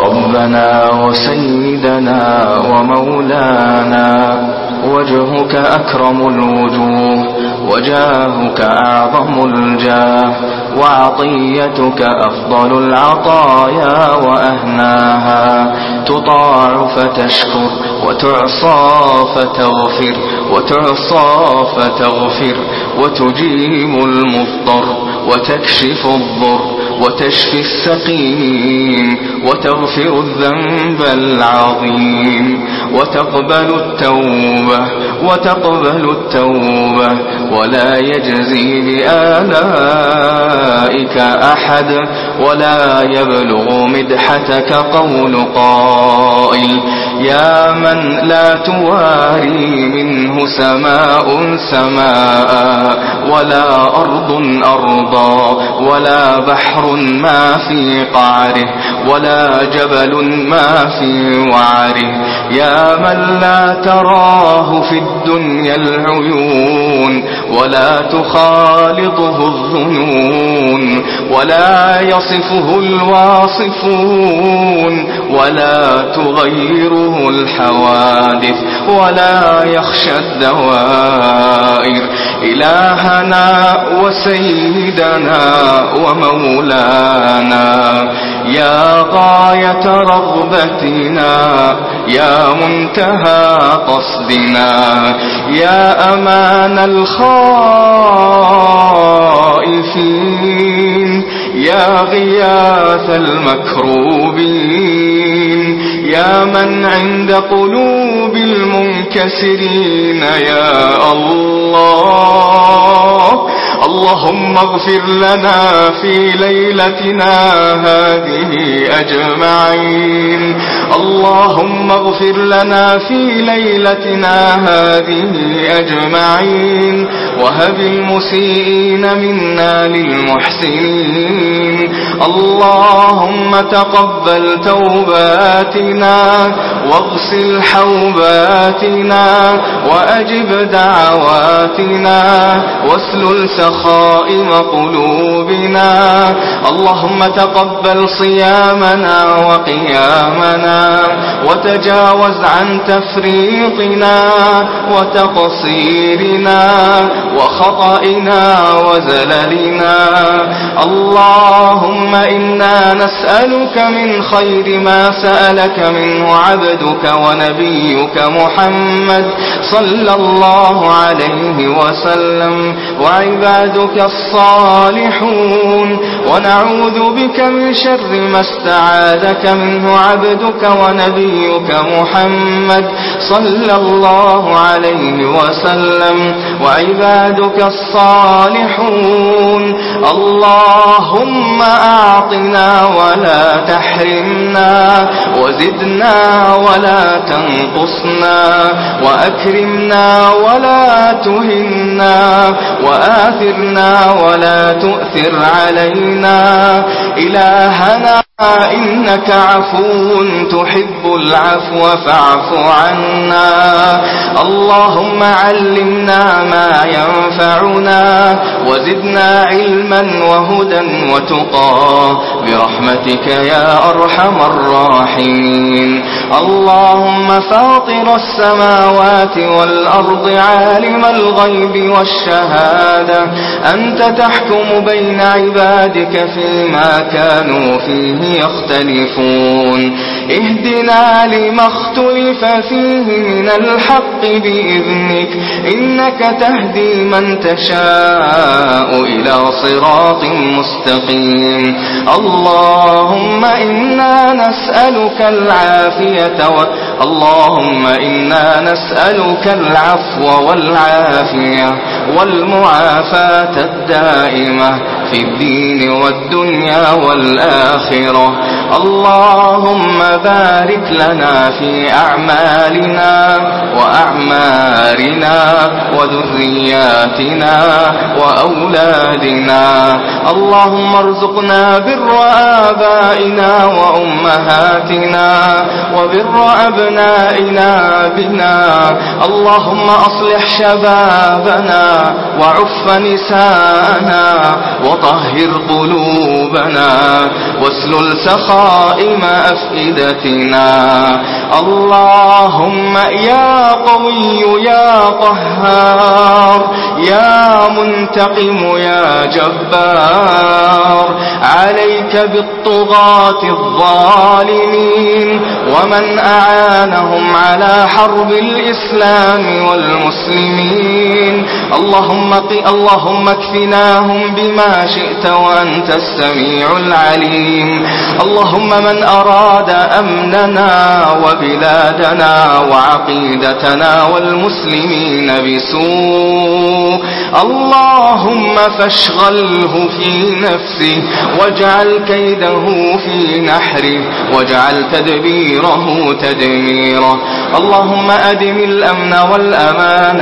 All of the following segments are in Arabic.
ربنا وسيدنا ومولانا، وجهك أكرم الوجوه، وجاهك أعظم الجاه، وعطيتك أفضل العطايا وأهناها. تطاع فتشكر، وتعصى فتغفر، وتعصى فتغفر، وتجيب المضطر، وتكشف الضر، وتشفي السقيم، وتغفر الذنب العظيم، وتقبل التوبة، وتقبل التوبة، ولا يجزي بآلائك أحد، ولا يبلغ مدحتك قول قائل: يا من لا تواري منه سماء سماء، ولا أرض أرضا، ولا بحر ما في قعره، ولا جبل ما في وعره. يا من لا تراه في الدنيا العيون، ولا تخالطه الظنون، ولا يصفه الواصفون، ولا تغيره الحوادث، ولا يخشى الدوائر. إلهنا وسيدنا ومولانا، يا غاية رغبتنا، يا منتهى قصدنا، يا أمان الخائفين، يا غياث المكروبين، يا من عند قلوب المنكسرين. يا الله، اللهم اغفر لنا في ليلتنا هذه أجمعين. اللهم اغفر لنا في ليلتنا هذه أجمعين، وهب المسيئين منا للمحسنين. اللهم تقبل توباتنا، واغسل حوباتنا، وأجب دعواتنا، واسلل سخائم قلوبنا. اللهم تقبل صيامنا وقيامنا، وتجاوز عن تفريطنا وتقصيرنا وخطئنا وزللنا. اللهم إنا نسألك من خير ما سألك منه عبدك ونبيك محمد صلى الله عليه وسلم وعبادك الصالحون، ونعوذ بك من شر ما استعاذك منه عبدك ونبيك محمد صلى الله عليه وسلم وعبادك الصالحون. اللهم أعطنا ولا تحرمنا، وزدنا ولا تنقصنا، وأكرمنا ولا تهنا، وآثرنا ولا تؤثر علينا. إلهنا إنك عفو تحب العفو فاعف عنا. اللهم علمنا ما ينفعنا، وزدنا علما وهدى وتقى برحمتك يا أرحم الراحمين. اللهم فاطر السماوات والأرض عالم الغيب والشهادة، أنت تحكم بين عبادك فيما كانوا فيه يختلفون. اهدنا لما اختلف فيه من الحق بإذنك، إنك تهدي من تشاء إلى صراط مستقيم. اللهم إنا نسألك العافية اللهم إنا نسألك العفو والعافية والمعافاة الدائمة في الدين والدنيا والآخرة. اللهم بارك لنا في أعمالنا وأعمارنا وذرياتنا وأولادنا. اللهم ارزقنا بر آبائنا وأمهاتنا وبر أبنائنا بنا. اللهم أصلح شبابنا وعف نساءنا طهر قلوبنا واسلل سخائم أفئدتنا. اللهم يا قوي يا قهار يا منتقم يا جبار، عليك بالطغاة الظالمين ومن أعانهم على حرب الإسلام والمسلمين. اللهم اكفناهم بما شئت وأنت السميع العليم. اللهم من أراد أمننا وبلادنا وعقيدتنا والمسلمين بسوء اللهم فاشغله في نفسه واجعل كيده في نحره واجعل تدبيره تدميره. اللهم أدم الأمن والأمان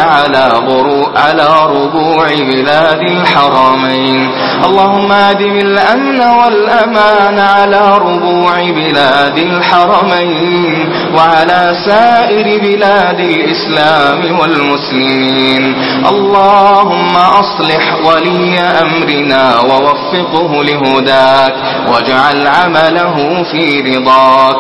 على ربوع بلاد الحرمين. اللهم أدم الأمن والأمان على ربوع بلاد الحرمين وعلى سائر بلاد الإسلام والمسلمين. اللهم أصلح ولي أمرنا ووفقه لهداك واجعل عمله في رضاك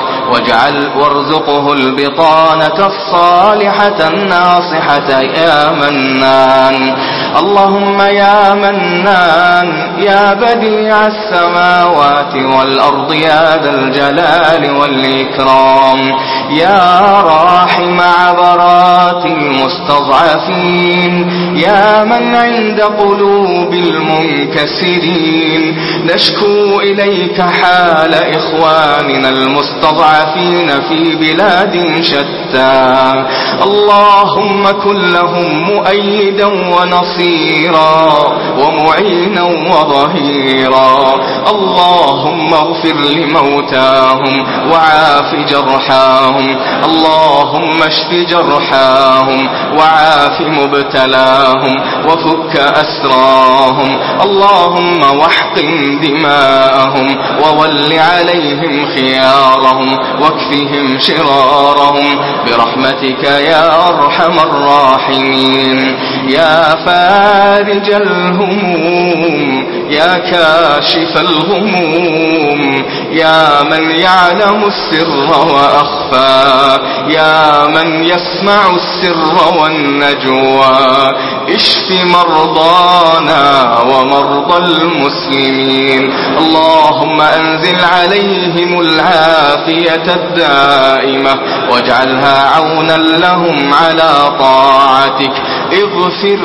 وارزقه البطانة الصالحة الناصحة يا منان. اللهم يا منان يا بديع السماوات والأرض يا ذا الجلال والإكرام، يا راحم عبرات المستضعفين، يا من عند قلوب المنكسرين، نشكو إليك حال إخواننا المستضعفين في بلاد شتى. اللهم كن لهم مؤيدا ونصيرا ومعينا وظهيرا. اللهم اغفر لموتاهم وعاف جرحاهم. اللهم اشف جرحاهم وعاف مبتلاهم وفك أسراهم. اللهم واحقن دماءهم وول عليهم خيارهم واكفهم شرارهم برحمتك يا أرحم الراحمين. يا فارج الهموم يا كاشف الغموم، يا من يعلم السر وأخفى، يا من يسمع السر والنجوى، اشف مرضانا ومرضى المسلمين. اللهم أنزل عليهم العافية الدائمة واجعلها عونا لهم على طاعتك. اغفر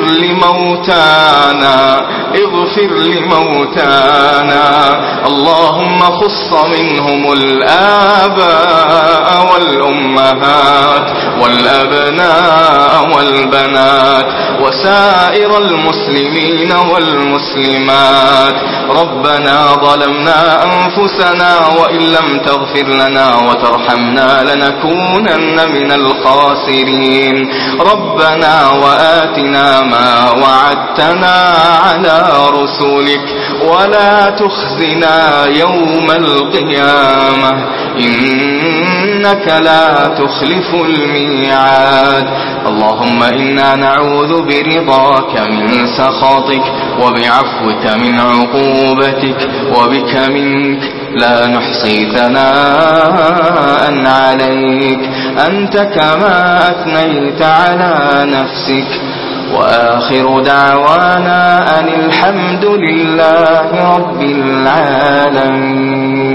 لموتانا اللهم خص منهم الآباء والأمهات والأبناء والبنات وسائر المسلمين والمسلمات. ربنا ظلمنا أنفسنا وإن لم تغفر لنا وترحمنا لنكونن من الخاسرين. ربنا وآتنا ما وعدتنا على رسلك ولا تخزنا يوم القيامة إنك لا تخلف الميعاد. اللهم إنا نعوذ برضاك من سخطك وبعفوك من عقوبتك وبك منك لا نحصي ثناء عليك أنت كما أثنيت على نفسك. وآخر دعوانا أن الحمد لله رب العالمين.